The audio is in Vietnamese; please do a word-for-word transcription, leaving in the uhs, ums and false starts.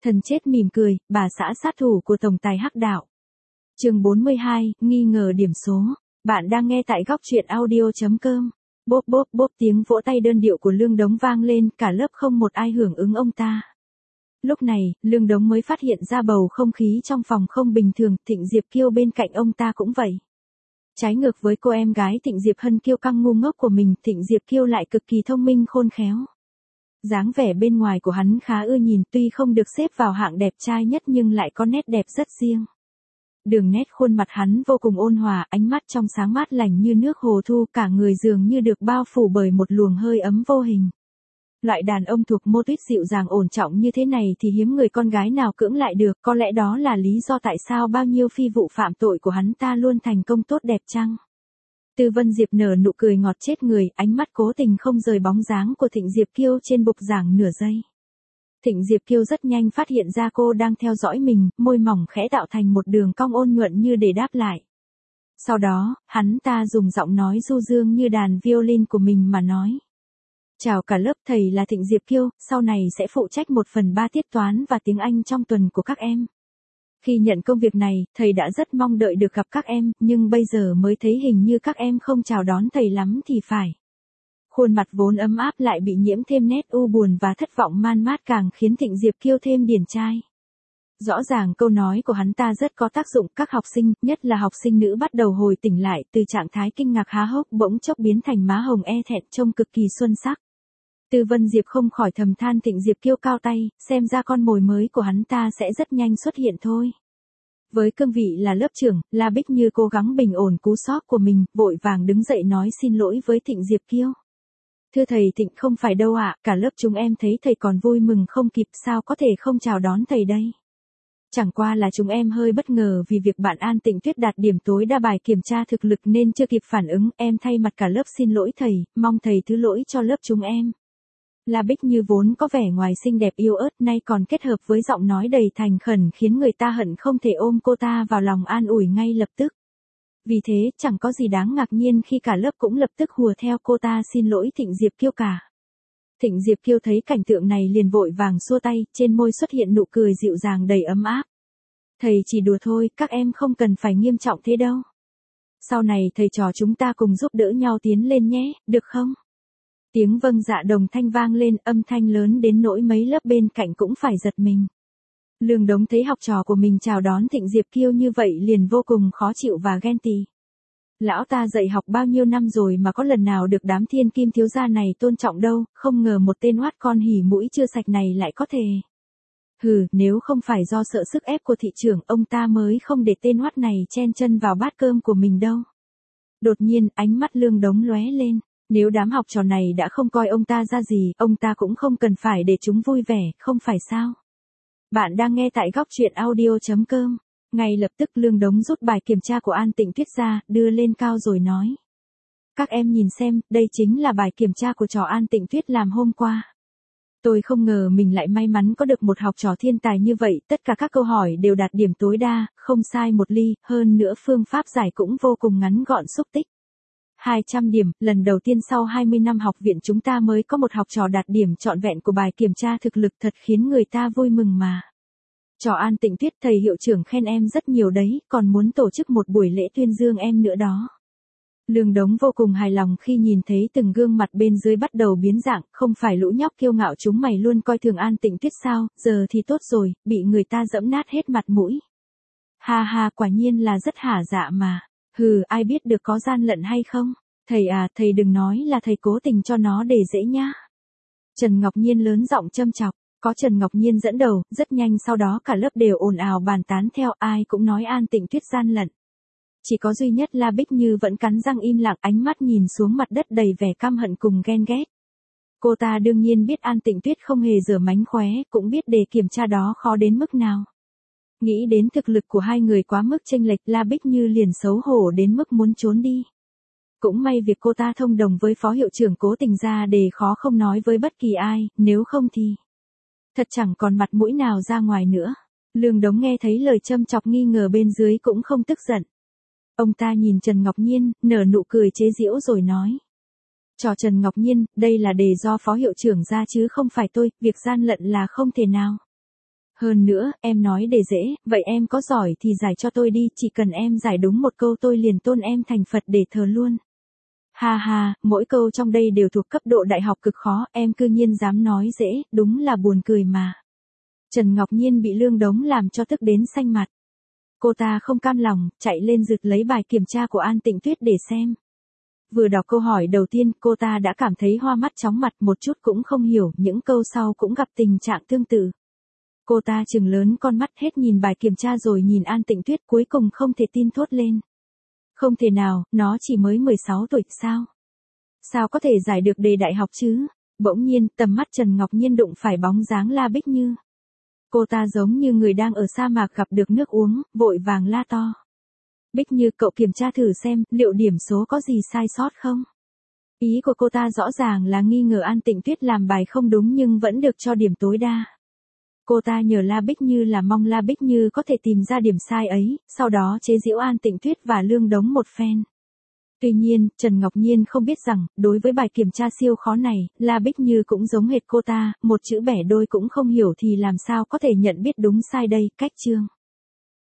Thần chết mỉm cười, bà xã sát thủ của tổng tài hắc đạo. Chương bốn mươi hai, nghi ngờ điểm số. Bạn đang nghe tại góc truyện audio chấm com. Bốp bốp bốp, tiếng vỗ tay đơn điệu của Lương Đống vang lên, cả lớp không một ai hưởng ứng ông ta. Lúc này, Lương Đống mới phát hiện ra bầu không khí trong phòng không bình thường, Thịnh Diệp Kiêu bên cạnh ông ta cũng vậy. Trái ngược với cô em gái Thịnh Diệp Hân kiêu căng ngu ngốc của mình, Thịnh Diệp Kiêu lại cực kỳ thông minh khôn khéo. Dáng vẻ bên ngoài của hắn khá ưa nhìn, tuy không được xếp vào hạng đẹp trai nhất nhưng lại có nét đẹp rất riêng. Đường nét khuôn mặt hắn vô cùng ôn hòa, ánh mắt trong sáng mát lành như nước hồ thu, cả người dường như được bao phủ bởi một luồng hơi ấm vô hình. Loại đàn ông thuộc mô típ dịu dàng ổn trọng như thế này thì hiếm người con gái nào cưỡng lại được, có lẽ đó là lý do tại sao bao nhiêu phi vụ phạm tội của hắn ta luôn thành công tốt đẹp chăng? Tư Vân Diệp nở nụ cười ngọt chết người, ánh mắt cố tình không rời bóng dáng của Thịnh Diệp Kiêu trên bục giảng nửa giây. Thịnh Diệp Kiêu rất nhanh phát hiện ra cô đang theo dõi mình, môi mỏng khẽ tạo thành một đường cong ôn nhuận như để đáp lại. Sau đó, hắn ta dùng giọng nói du dương như đàn violin của mình mà nói. Chào cả lớp, thầy là Thịnh Diệp Kiêu, sau này sẽ phụ trách một phần ba tiết toán và tiếng Anh trong tuần của các em. Khi nhận công việc này, thầy đã rất mong đợi được gặp các em, nhưng bây giờ mới thấy hình như các em không chào đón thầy lắm thì phải. Khuôn mặt vốn ấm áp lại bị nhiễm thêm nét u buồn và thất vọng man mát càng khiến Thịnh Diệp Kiêu thêm điển trai. Rõ ràng câu nói của hắn ta rất có tác dụng, các học sinh, nhất là học sinh nữ bắt đầu hồi tỉnh lại từ trạng thái kinh ngạc há hốc bỗng chốc biến thành má hồng e thẹn trông cực kỳ xuân sắc. Tư Vân Diệp không khỏi thầm than Thịnh Diệp Kiêu cao tay, xem ra con mồi mới của hắn ta sẽ rất nhanh xuất hiện thôi. Với cương vị là lớp trưởng, La Bích Như cố gắng bình ổn cú sốc của mình, vội vàng đứng dậy nói xin lỗi với Thịnh Diệp Kiêu. Thưa thầy Thịnh, không phải đâu ạ, cả lớp chúng em thấy thầy còn vui mừng không kịp, sao có thể không chào đón thầy đây. Chẳng qua là chúng em hơi bất ngờ vì việc bạn An Tịnh Tuyết đạt điểm tối đa bài kiểm tra thực lực nên chưa kịp phản ứng, em thay mặt cả lớp xin lỗi thầy, mong thầy thứ lỗi cho lớp chúng em. La Bích Như vốn có vẻ ngoài xinh đẹp yêu ớt, nay còn kết hợp với giọng nói đầy thành khẩn khiến người ta hận không thể ôm cô ta vào lòng an ủi ngay lập tức. Vì thế, chẳng có gì đáng ngạc nhiên khi cả lớp cũng lập tức hùa theo cô ta xin lỗi Thịnh Diệp Kiêu cả. Thịnh Diệp Kiêu thấy cảnh tượng này liền vội vàng xua tay, trên môi xuất hiện nụ cười dịu dàng đầy ấm áp. Thầy chỉ đùa thôi, các em không cần phải nghiêm trọng thế đâu. Sau này thầy trò chúng ta cùng giúp đỡ nhau tiến lên nhé, được không? Tiếng vâng dạ đồng thanh vang lên, âm thanh lớn đến nỗi mấy lớp bên cạnh cũng phải giật mình. Lương Đống thấy học trò của mình chào đón Thịnh Diệp Kiêu như vậy liền vô cùng khó chịu và ghen tị. Lão ta dạy học bao nhiêu năm rồi mà có lần nào được đám thiên kim thiếu gia này tôn trọng đâu, không ngờ một tên oát con hỉ mũi chưa sạch này lại có thể. Hừ, nếu không phải do sợ sức ép của thị trưởng, ông ta mới không để tên oát này chen chân vào bát cơm của mình đâu. Đột nhiên, ánh mắt Lương Đống lóe lên. Nếu đám học trò này đã không coi ông ta ra gì, ông ta cũng không cần phải để chúng vui vẻ, không phải sao? Bạn đang nghe tại góc truyện audio chấm com. Ngay lập tức Lương Đống rút bài kiểm tra của An Tịnh Tuyết ra, đưa lên cao rồi nói. Các em nhìn xem, đây chính là bài kiểm tra của trò An Tịnh Tuyết làm hôm qua. Tôi không ngờ mình lại may mắn có được một học trò thiên tài như vậy, tất cả các câu hỏi đều đạt điểm tối đa, không sai một ly, hơn nữa phương pháp giải cũng vô cùng ngắn gọn xúc tích. hai trăm điểm, lần đầu tiên sau hai mươi năm học viện chúng ta mới có một học trò đạt điểm trọn vẹn của bài kiểm tra thực lực, thật khiến người ta vui mừng mà. Trò An Tịnh Tuyết, thầy hiệu trưởng khen em rất nhiều đấy, còn muốn tổ chức một buổi lễ tuyên dương em nữa đó. Lương Đống vô cùng hài lòng khi nhìn thấy từng gương mặt bên dưới bắt đầu biến dạng, không phải lũ nhóc kiêu ngạo chúng mày luôn coi thường An Tịnh Tuyết sao, giờ thì tốt rồi, bị người ta dẫm nát hết mặt mũi. Ha ha, quả nhiên là rất hả dạ mà. Hừ, ai biết được có gian lận hay không? Thầy à, thầy đừng nói là thầy cố tình cho nó để dễ nhá. Trần Ngọc Nhiên lớn giọng châm chọc, có Trần Ngọc Nhiên dẫn đầu, rất nhanh sau đó cả lớp đều ồn ào bàn tán theo, ai cũng nói An Tịnh Tuyết gian lận. Chỉ có duy nhất La Bích Như vẫn cắn răng im lặng, ánh mắt nhìn xuống mặt đất đầy vẻ căm hận cùng ghen ghét. Cô ta đương nhiên biết An Tịnh Tuyết không hề dở mánh khóe, cũng biết đề kiểm tra đó khó đến mức nào. Nghĩ đến thực lực của hai người quá mức chênh lệch, La Bích Như liền xấu hổ đến mức muốn trốn đi. Cũng may việc cô ta thông đồng với phó hiệu trưởng Cố Tình ra đề khó không nói với bất kỳ ai, nếu không thì thật chẳng còn mặt mũi nào ra ngoài nữa. Lương Đống nghe thấy lời châm chọc nghi ngờ bên dưới cũng không tức giận. Ông ta nhìn Trần Ngọc Nhiên, nở nụ cười chế giễu rồi nói. Trò Trần Ngọc Nhiên, đây là đề do phó hiệu trưởng ra chứ không phải tôi, việc gian lận là không thể nào. Hơn nữa, em nói để dễ, vậy em có giỏi thì giải cho tôi đi, chỉ cần em giải đúng một câu tôi liền tôn em thành Phật để thờ luôn. Ha ha, mỗi câu trong đây đều thuộc cấp độ đại học cực khó, em cư nhiên dám nói dễ, đúng là buồn cười mà. Trần Ngọc Nhiên bị Lương Đống làm cho tức đến xanh mặt. Cô ta không cam lòng, chạy lên giật lấy bài kiểm tra của An Tịnh Tuyết để xem. Vừa đọc câu hỏi đầu tiên, cô ta đã cảm thấy hoa mắt chóng mặt, một chút cũng không hiểu, những câu sau cũng gặp tình trạng tương tự. Cô ta trừng lớn con mắt hết nhìn bài kiểm tra rồi nhìn An Tịnh Tuyết, cuối cùng không thể tin thốt lên. Không thể nào, nó chỉ mới mười sáu tuổi, sao? Sao có thể giải được đề đại học chứ? Bỗng nhiên, tầm mắt Trần Ngọc Nhiên đụng phải bóng dáng La Bích Như. Cô ta giống như người đang ở sa mạc gặp được nước uống, vội vàng la to. Bích Như, cậu kiểm tra thử xem, liệu điểm số có gì sai sót không? Ý của cô ta rõ ràng là nghi ngờ An Tịnh Tuyết làm bài không đúng nhưng vẫn được cho điểm tối đa. Cô ta nhờ La Bích Như là mong La Bích Như có thể tìm ra điểm sai ấy, sau đó chế giễu An Tịnh Tuyết và Lương Đống một phen. Tuy nhiên, Trần Ngọc Nhiên không biết rằng, đối với bài kiểm tra siêu khó này, La Bích Như cũng giống hệt cô ta, một chữ bẻ đôi cũng không hiểu thì làm sao có thể nhận biết đúng sai đây, cách chương.